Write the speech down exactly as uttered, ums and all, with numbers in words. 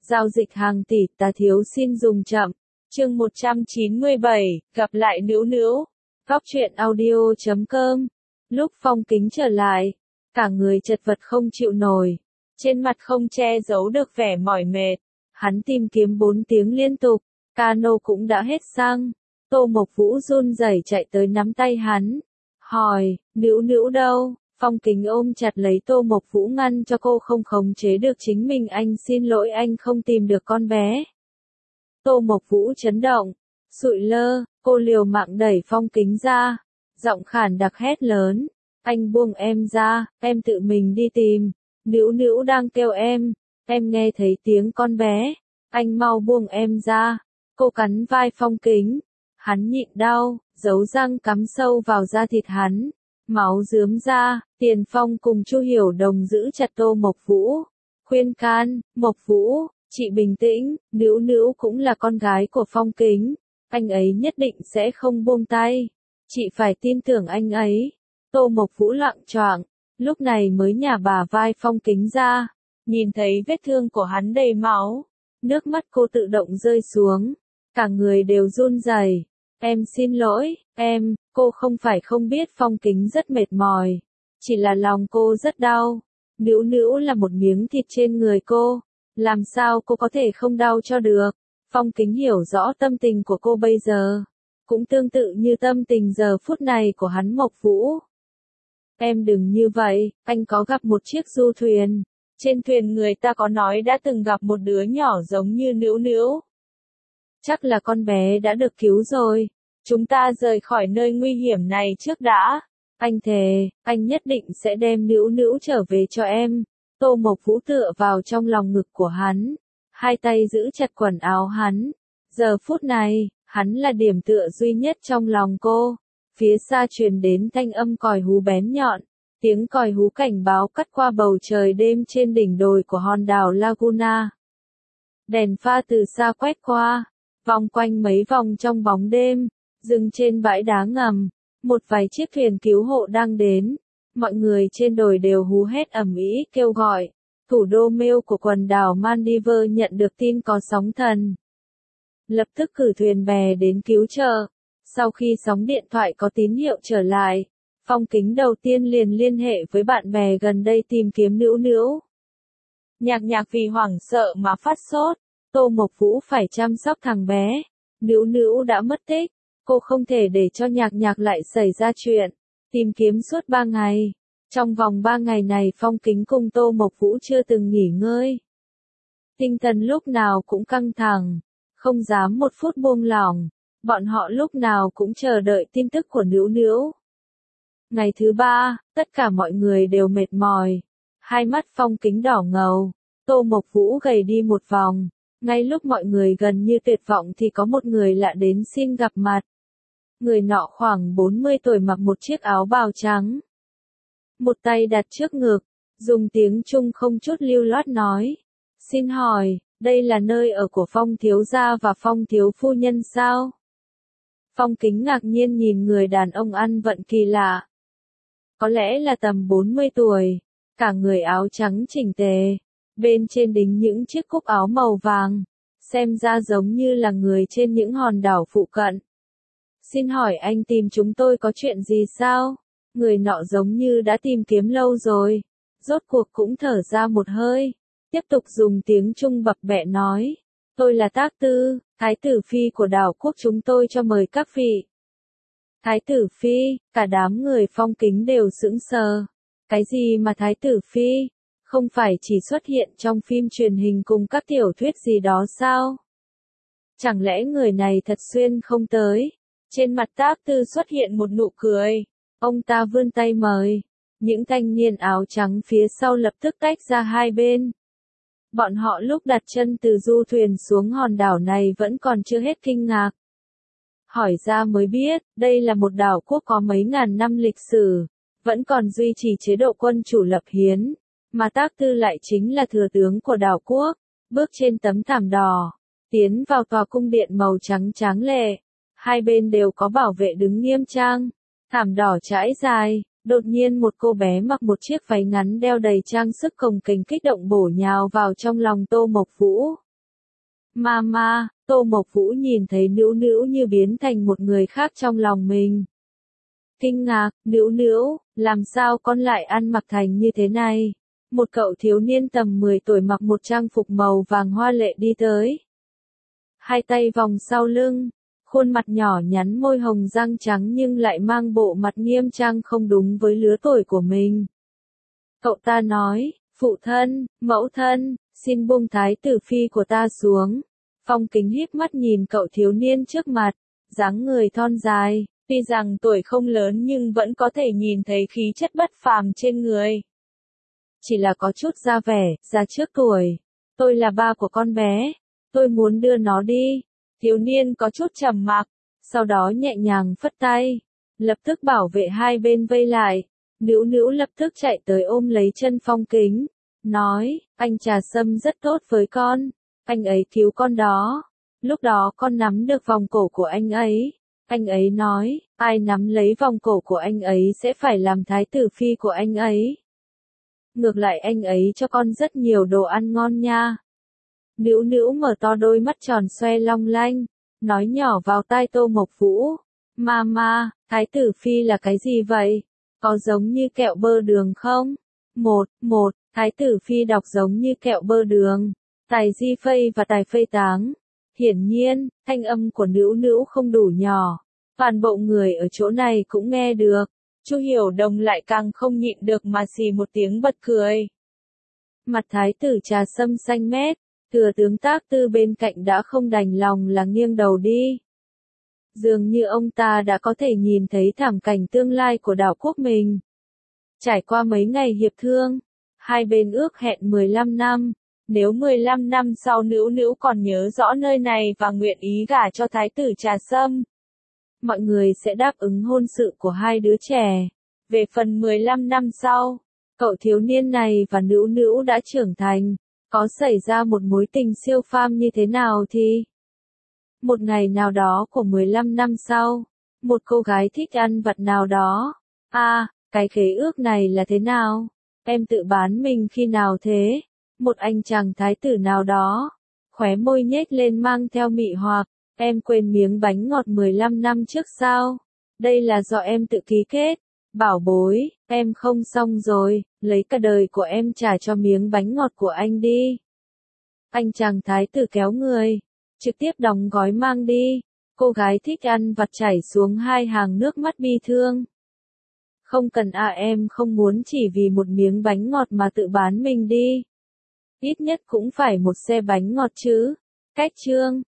Giao dịch hàng tỷ, ta thiếu xin dùng chậm. Chương một trăm chín mươi bảy, gặp lại Nữu Nữu. Góc truyện audio chấm com. Lúc Phong Kính trở lại, cả người chật vật không chịu nổi, trên mặt không che giấu được vẻ mỏi mệt. Hắn tìm kiếm bốn tiếng liên tục, cano cũng đã hết xăng. Tô Mộc Vũ run rẩy chạy tới nắm tay hắn, hỏi, Nữu Nữu đâu? Phong Kính ôm chặt lấy Tô Mộc Vũ ngăn cho cô không khống chế được chính mình. Anh xin lỗi, anh không tìm được con bé. Tô Mộc Vũ chấn động, sụi lơ, cô liều mạng đẩy Phong Kính ra, giọng khản đặc hét lớn, anh buông em ra, em tự mình đi tìm, Nữu Nữu đang kêu em, em nghe thấy tiếng con bé, anh mau buông em ra. Cô cắn vai Phong Kính, hắn nhịn đau, dấu răng cắm sâu vào da thịt hắn, máu rướm ra. Tiền Phong cùng Chu Hiểu Đồng giữ chặt Tô Mộc Vũ, khuyên can, Mộc Vũ, chị bình tĩnh, Nữu Nữu cũng là con gái của Phong Kính, anh ấy nhất định sẽ không buông tay, chị phải tin tưởng anh ấy. Tô Mộc Vũ loạng choạng, lúc này mới nhả bả vai Phong Kính ra, nhìn thấy vết thương của hắn đầy máu, nước mắt cô tự động rơi xuống, cả người đều run rẩy. Em xin lỗi, em, cô không phải không biết Phong Kính rất mệt mỏi, chỉ là lòng cô rất đau. Nữu Nữu là một miếng thịt trên người cô, làm sao cô có thể không đau cho được. Phong Kính hiểu rõ tâm tình của cô bây giờ, cũng tương tự như tâm tình giờ phút này của hắn Mộc Vũ. Em đừng như vậy, anh có gặp một chiếc du thuyền, trên thuyền người ta có nói đã từng gặp một đứa nhỏ giống như Nữu Nữu. Chắc là con bé đã được cứu rồi, chúng ta rời khỏi nơi nguy hiểm này trước đã. Anh thề, anh nhất định sẽ đem Nữu Nữu trở về cho em. Tô Mộc Vũ tựa vào trong lòng ngực của hắn, hai tay giữ chặt quần áo hắn. Giờ phút này, hắn là điểm tựa duy nhất trong lòng cô. Phía xa truyền đến thanh âm còi hú bén nhọn, tiếng còi hú cảnh báo cắt qua bầu trời đêm trên đỉnh đồi của hòn đảo Laguna. Đèn pha từ xa quét qua, vòng quanh mấy vòng trong bóng đêm, dừng trên bãi đá ngầm. Một vài chiếc thuyền cứu hộ đang đến, mọi người trên đồi đều hú hét ầm ĩ kêu gọi. Thủ đô Mêu của quần đảo Maldives nhận được tin có sóng thần, lập tức cử thuyền bè đến cứu trợ. Sau khi sóng điện thoại có tín hiệu trở lại, Phong Kính đầu tiên liền liên hệ với bạn bè gần đây tìm kiếm Nữu Nữu. Nhạc Nhạc vì hoảng sợ mà phát sốt, Tô Mộc Vũ phải chăm sóc thằng bé, Nữu Nữu đã mất tích. Cô không thể để cho Nhạc Nhạc lại xảy ra chuyện, tìm kiếm suốt ba ngày. Trong vòng ba ngày này Phong Kính cùng Tô Mộc Vũ chưa từng nghỉ ngơi. Tinh thần lúc nào cũng căng thẳng, không dám một phút buông lỏng, bọn họ lúc nào cũng chờ đợi tin tức của Nữu Nữu. Ngày thứ ba, tất cả mọi người đều mệt mỏi, hai mắt Phong Kính đỏ ngầu, Tô Mộc Vũ gầy đi một vòng. Ngay lúc mọi người gần như tuyệt vọng thì có một người lạ đến xin gặp mặt. Người nọ khoảng bốn mươi tuổi, mặc một chiếc áo bào trắng, một tay đặt trước ngực, dùng tiếng Trung không chút lưu loát nói, xin hỏi, đây là nơi ở của Phong thiếu gia và Phong thiếu phu nhân sao? Phong Kính ngạc nhiên nhìn người đàn ông ăn vận kỳ lạ. Có lẽ là tầm bốn mươi tuổi, cả người áo trắng chỉnh tề, bên trên đính những chiếc cúc áo màu vàng, xem ra giống như là người trên những hòn đảo phụ cận. Xin hỏi anh tìm chúng tôi có chuyện gì sao? Người nọ giống như đã tìm kiếm lâu rồi, rốt cuộc cũng thở ra một hơi, tiếp tục dùng tiếng Trung bập bẹ nói, tôi là Tác Tư, Thái tử Phi của đảo quốc, chúng tôi cho mời các vị. Thái tử Phi, cả đám người Phong Kính đều sững sờ. Cái gì mà Thái tử Phi? Không phải chỉ xuất hiện trong phim truyền hình cùng các tiểu thuyết gì đó sao? Chẳng lẽ người này thật xuyên không tới? Trên mặt Tác Tư xuất hiện một nụ cười. Ông ta vươn tay mời. Những thanh niên áo trắng phía sau lập tức tách ra hai bên. Bọn họ lúc đặt chân từ du thuyền xuống hòn đảo này vẫn còn chưa hết kinh ngạc. Hỏi ra mới biết, đây là một đảo quốc có mấy ngàn năm lịch sử, vẫn còn duy trì chế độ quân chủ lập hiến, mà Tác Tư lại chính là thừa tướng của đảo quốc. Bước trên tấm thảm đỏ, tiến vào tòa cung điện màu trắng tráng lệ, hai bên đều có bảo vệ đứng nghiêm trang, thảm đỏ trải dài. Đột nhiên một cô bé mặc một chiếc váy ngắn đeo đầy trang sức cồng kềnh kích động bổ nhào vào trong lòng Tô Mộc Vũ. Mama, Tô Mộc Vũ nhìn thấy Nữu Nữu như biến thành một người khác trong lòng mình. Kinh ngạc, Nữu Nữu, làm sao con lại ăn mặc thành như thế này? Một cậu thiếu niên tầm mười tuổi mặc một trang phục màu vàng hoa lệ đi tới. Hai tay vòng sau lưng, khuôn mặt nhỏ nhắn môi hồng răng trắng nhưng lại mang bộ mặt nghiêm trang không đúng với lứa tuổi của mình. Cậu ta nói, phụ thân, mẫu thân, xin buông thái tử phi của ta xuống. Phong Kính híp mắt nhìn cậu thiếu niên trước mặt, dáng người thon dài, tuy rằng tuổi không lớn nhưng vẫn có thể nhìn thấy khí chất bất phàm trên người. Chỉ là có chút da vẻ, già trước tuổi. Tôi là ba của con bé, tôi muốn đưa nó đi. Thiếu niên có chút trầm mặc, sau đó nhẹ nhàng phất tay, lập tức bảo vệ hai bên vây lại. Nữu Nữu lập tức chạy tới ôm lấy chân Phong Kính, nói, anh Trà Sâm rất tốt với con, anh ấy cứu con đó. Lúc đó con nắm được vòng cổ của anh ấy, anh ấy nói, ai nắm lấy vòng cổ của anh ấy sẽ phải làm thái tử phi của anh ấy. Ngược lại anh ấy cho con rất nhiều đồ ăn ngon nha. Nữu Nữu mở to đôi mắt tròn xoe long lanh, nói nhỏ vào tai Tô Mộc Vũ, Mama, thái tử phi là cái gì vậy? Có giống như kẹo bơ đường không? Một, một, thái tử phi đọc giống như kẹo bơ đường. Tài di phây và tài phây táng. Hiển nhiên, thanh âm của Nữu Nữu không đủ nhỏ. Toàn bộ người ở chỗ này cũng nghe được. Chu Hiểu Đồng lại càng không nhịn được mà xì một tiếng bật cười. Mặt thái tử Trà Sâm xanh mét, thừa tướng Tác Tư bên cạnh đã không đành lòng là nghiêng đầu đi. Dường như ông ta đã có thể nhìn thấy thảm cảnh tương lai của đảo quốc mình. Trải qua mấy ngày hiệp thương, hai bên ước hẹn mười lăm năm, nếu mười lăm năm sau Nữu Nữu còn nhớ rõ nơi này và nguyện ý gả cho thái tử Trà Sâm, mọi người sẽ đáp ứng hôn sự của hai đứa trẻ. Về phần mười lăm năm sau, cậu thiếu niên này và Nữu Nữu đã trưởng thành, có xảy ra một mối tình siêu phàm như thế nào thì... Một ngày nào đó của mười lăm năm sau, một cô gái thích ăn vặt nào đó. À, cái khế ước này là thế nào? Em tự bán mình khi nào thế? Một anh chàng thái tử nào đó, khóe môi nhếch lên mang theo mị hoặc, em quên miếng bánh ngọt mười lăm năm trước sao? Đây là do em tự ký kết. Bảo bối, em không xong rồi, lấy cả đời của em trả cho miếng bánh ngọt của anh đi. Anh chàng thái tử kéo người, trực tiếp đóng gói mang đi. Cô gái thích ăn vặt chảy xuống hai hàng nước mắt bi thương. Không cần à, em không muốn chỉ vì một miếng bánh ngọt mà tự bán mình đi. Ít nhất cũng phải một xe bánh ngọt chứ. Cách chương